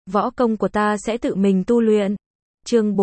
võ công của ta sẽ tự mình tu luyện. Chương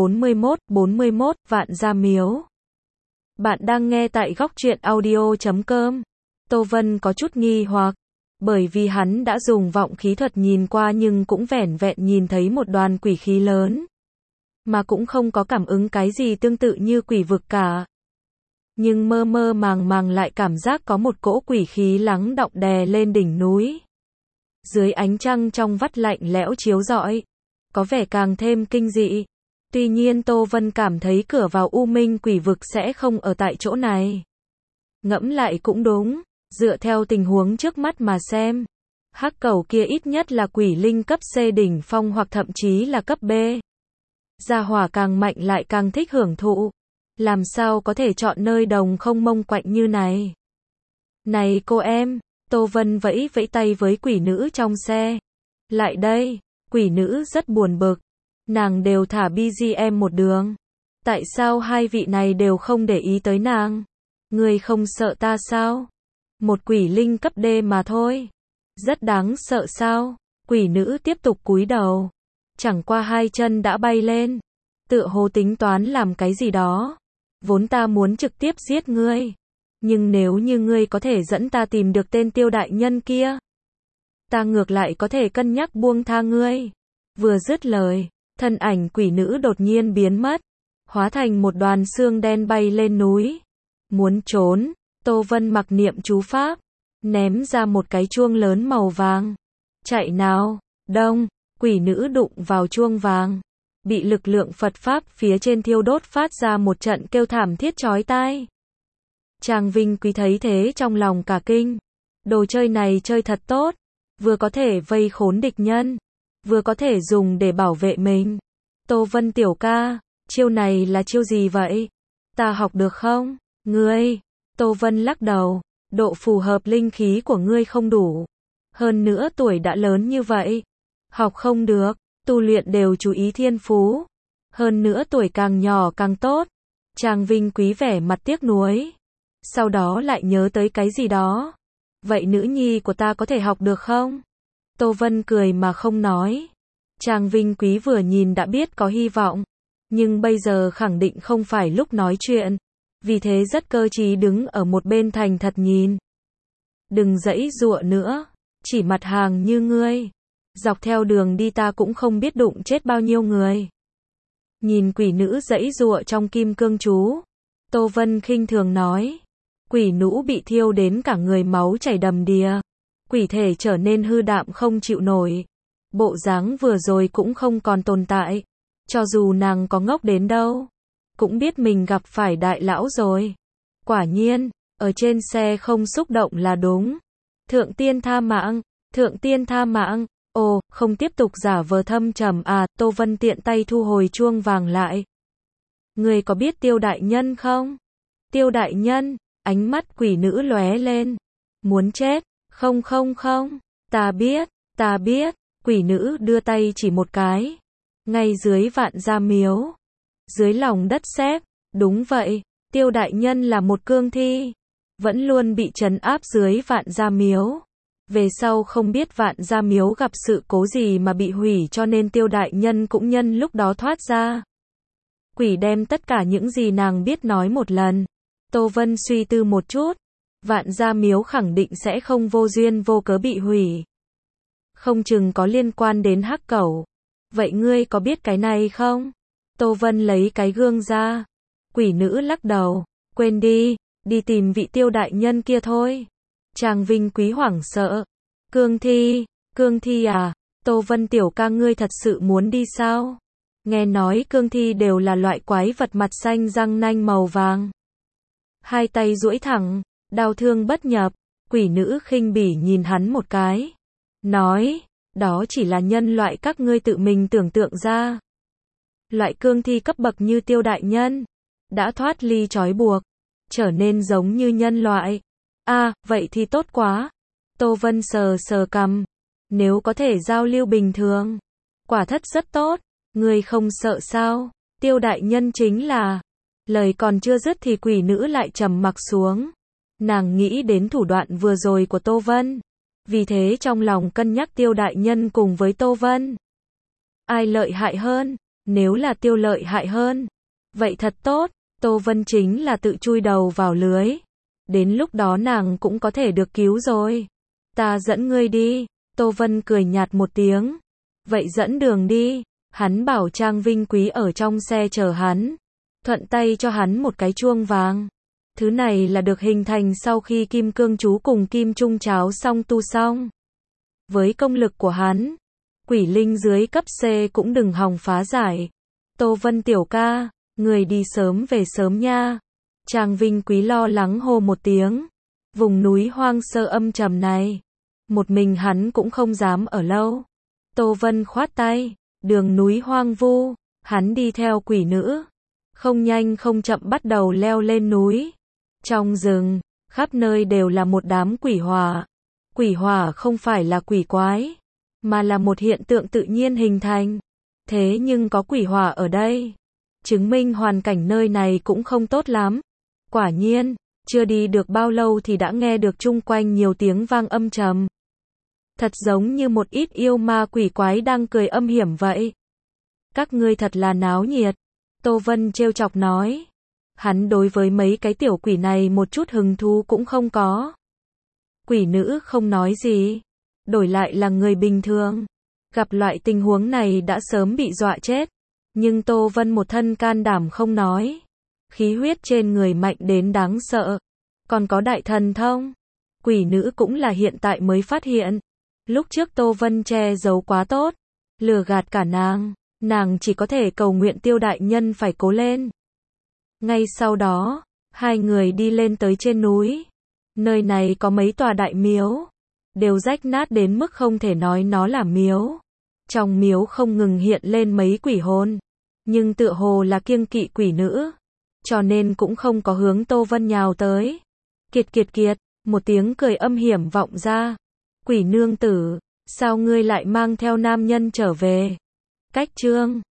41, Vạn Gia Miếu. Bạn đang nghe tại góc truyện audio.com. Tô Vân có chút nghi hoặc, bởi vì hắn đã dùng vọng khí thuật nhìn qua nhưng cũng vẻn vẹn nhìn thấy một đoàn quỷ khí lớn, mà cũng không có cảm ứng cái gì tương tự như quỷ vực cả. Nhưng mơ mơ màng màng lại cảm giác có một cỗ quỷ khí lắng đọng đè lên đỉnh núi. Dưới ánh trăng trong vắt lạnh lẽo chiếu rọi, có vẻ càng thêm kinh dị. Tuy nhiên Tô Vân cảm thấy cửa vào U Minh quỷ vực sẽ không ở tại chỗ này. Ngẫm lại cũng đúng, dựa theo tình huống trước mắt mà xem, hắc cẩu kia ít nhất là quỷ linh cấp C đỉnh phong hoặc thậm chí là cấp B. Gia hỏa càng mạnh lại càng thích hưởng thụ, làm sao có thể chọn nơi đồng không mông quạnh như này. Này cô em, Tô Vân vẫy vẫy tay với quỷ nữ trong xe. Lại đây, quỷ nữ rất buồn bực. Nàng đều thả BGM một đường. Tại sao hai vị này đều không để ý tới nàng? Người không sợ ta sao? Một quỷ linh cấp D mà thôi. Rất đáng sợ sao? Quỷ nữ tiếp tục cúi đầu. Chẳng qua hai chân đã bay lên. Tựa hồ tính toán làm cái gì đó. Vốn ta muốn trực tiếp giết ngươi. Nhưng nếu như ngươi có thể dẫn ta tìm được tên Tiêu đại nhân kia, ta ngược lại có thể cân nhắc buông tha ngươi. Vừa dứt lời, thân ảnh quỷ nữ đột nhiên biến mất, hóa thành một đoàn xương đen bay lên núi. Muốn trốn, Tô Vân mặc niệm chú pháp, ném ra một cái chuông lớn màu vàng. Chạy nào, đông, quỷ nữ đụng vào chuông vàng, bị lực lượng Phật Pháp phía trên thiêu đốt phát ra một trận kêu thảm thiết chói tai. Trang Vinh Quý thấy thế trong lòng cả kinh. Đồ chơi này chơi thật tốt, vừa có thể vây khốn địch nhân, vừa có thể dùng để bảo vệ mình. Tô Vân tiểu ca, chiêu này là chiêu gì vậy? Ta học được không? Ngươi, Tô Vân lắc đầu, độ phù hợp linh khí của ngươi không đủ. Hơn nữa tuổi đã lớn như vậy, học không được, tu luyện đều chú ý thiên phú. Hơn nữa tuổi càng nhỏ càng tốt. Trang Vinh Quý vẻ mặt tiếc nuối. Sau đó lại nhớ tới cái gì đó. Vậy nữ nhi của ta có thể học được không? Tô Vân cười mà không nói. Trang Vinh Quý vừa nhìn đã biết có hy vọng, nhưng bây giờ khẳng định không phải lúc nói chuyện, vì thế rất cơ trí đứng ở một bên thành thật nhìn. Đừng giãy giụa nữa, chỉ mặt hàng như ngươi, dọc theo đường đi ta cũng không biết đụng chết bao nhiêu người. Nhìn quỷ nữ giãy giụa trong kim cương chú, Tô Vân khinh thường nói. Quỷ nữ bị thiêu đến cả người máu chảy đầm đìa, quỷ thể trở nên hư đạm không chịu nổi. Bộ dáng vừa rồi cũng không còn tồn tại. Cho dù nàng có ngốc đến đâu, cũng biết mình gặp phải đại lão rồi. Quả nhiên, ở trên xe không xúc động là đúng. Thượng tiên tha mạng, thượng tiên tha mạng. Ồ, không tiếp tục giả vờ thâm trầm à? Tô Vân tiện tay thu hồi chuông vàng lại. Người có biết Tiêu đại nhân không? Tiêu đại nhân? Ánh mắt quỷ nữ lóe lên. Muốn chết? Không không không. Ta biết. Quỷ nữ đưa tay chỉ một cái. Ngay dưới Vạn Gia Miếu. Dưới lòng đất xếp. Đúng vậy. Tiêu đại nhân là một cương thi. Vẫn luôn bị trấn áp dưới Vạn Gia Miếu. Về sau không biết Vạn Gia Miếu gặp sự cố gì mà bị hủy cho nên Tiêu đại nhân cũng nhân lúc đó thoát ra. Quỷ đem tất cả những gì nàng biết nói một lần. Tô Vân suy tư một chút. Vạn Gia Miếu khẳng định sẽ không vô duyên vô cớ bị hủy. Không chừng có liên quan đến hắc cẩu. Vậy ngươi có biết cái này không? Tô Vân lấy cái gương ra. Quỷ nữ lắc đầu. Quên đi, đi tìm vị Tiêu đại nhân kia thôi. Trang Vinh Quý hoảng sợ. Cương thi à? Tô Vân tiểu ca ngươi thật sự muốn đi sao? Nghe nói cương thi đều là loại quái vật mặt xanh răng nanh màu vàng. Hai tay duỗi thẳng, đau thương bất nhập. Quỷ nữ khinh bỉ nhìn hắn một cái. Nói, đó chỉ là nhân loại các ngươi tự mình tưởng tượng ra. Loại cương thi cấp bậc như Tiêu đại nhân, đã thoát ly trói buộc, trở nên giống như nhân loại. À, vậy thì tốt quá. Tô Vân sờ sờ cằm. Nếu có thể giao lưu bình thường, quả thật rất tốt. Ngươi không sợ sao? Tiêu đại nhân chính là... Lời còn chưa dứt thì quỷ nữ lại trầm mặc xuống. Nàng nghĩ đến thủ đoạn vừa rồi của Tô Vân. Vì thế trong lòng cân nhắc Tiêu đại nhân cùng với Tô Vân. Ai lợi hại hơn? Nếu là Tiêu lợi hại hơn, vậy thật tốt, Tô Vân chính là tự chui đầu vào lưới. Đến lúc đó nàng cũng có thể được cứu rồi. Ta dẫn ngươi đi, Tô Vân cười nhạt một tiếng. Vậy dẫn đường đi, hắn bảo Trang Vinh Quý ở trong xe chờ hắn. Thuận tay cho hắn một cái chuông vàng. Thứ này là được hình thành sau khi Kim Cương Chú cùng Kim Trung Cháo xong tu xong. Với công lực của hắn, quỷ linh dưới cấp C cũng đừng hòng phá giải. Tô Vân tiểu ca, người đi sớm về sớm nha. Trang Vinh Quý lo lắng hô một tiếng. Vùng núi hoang sơ âm trầm này, một mình hắn cũng không dám ở lâu. Tô Vân khoát tay, đường núi hoang vu, hắn đi theo quỷ nữ. Không nhanh không chậm bắt đầu leo lên núi. Trong rừng, khắp nơi đều là một đám quỷ hỏa. Quỷ hỏa không phải là quỷ quái, mà là một hiện tượng tự nhiên hình thành. Thế nhưng có quỷ hỏa ở đây, chứng minh hoàn cảnh nơi này cũng không tốt lắm. Quả nhiên, chưa đi được bao lâu thì đã nghe được chung quanh nhiều tiếng vang âm trầm. Thật giống như một ít yêu ma quỷ quái đang cười âm hiểm vậy. Các ngươi thật là náo nhiệt. Tô Vân trêu chọc nói. Hắn đối với mấy cái tiểu quỷ này một chút hứng thú cũng không có. Quỷ nữ không nói gì. Đổi lại là người bình thường. Gặp loại tình huống này đã sớm bị dọa chết. Nhưng Tô Vân một thân can đảm không nói. Khí huyết trên người mạnh đến đáng sợ. Còn có đại thần thông. Quỷ nữ cũng là hiện tại mới phát hiện. Lúc trước Tô Vân che giấu quá tốt. Lừa gạt cả nàng. Nàng chỉ có thể cầu nguyện Tiêu đại nhân phải cố lên. Ngay sau đó, hai người đi lên tới trên núi. Nơi này có mấy tòa đại miếu. Đều rách nát đến mức không thể nói nó là miếu. Trong miếu không ngừng hiện lên mấy quỷ hồn. Nhưng tựa hồ là kiêng kỵ quỷ nữ. Cho nên cũng không có hướng Tô Vân nhào tới. Kiệt kiệt kiệt, một tiếng cười âm hiểm vọng ra. Quỷ nương tử, sao ngươi lại mang theo nam nhân trở về? Cách chương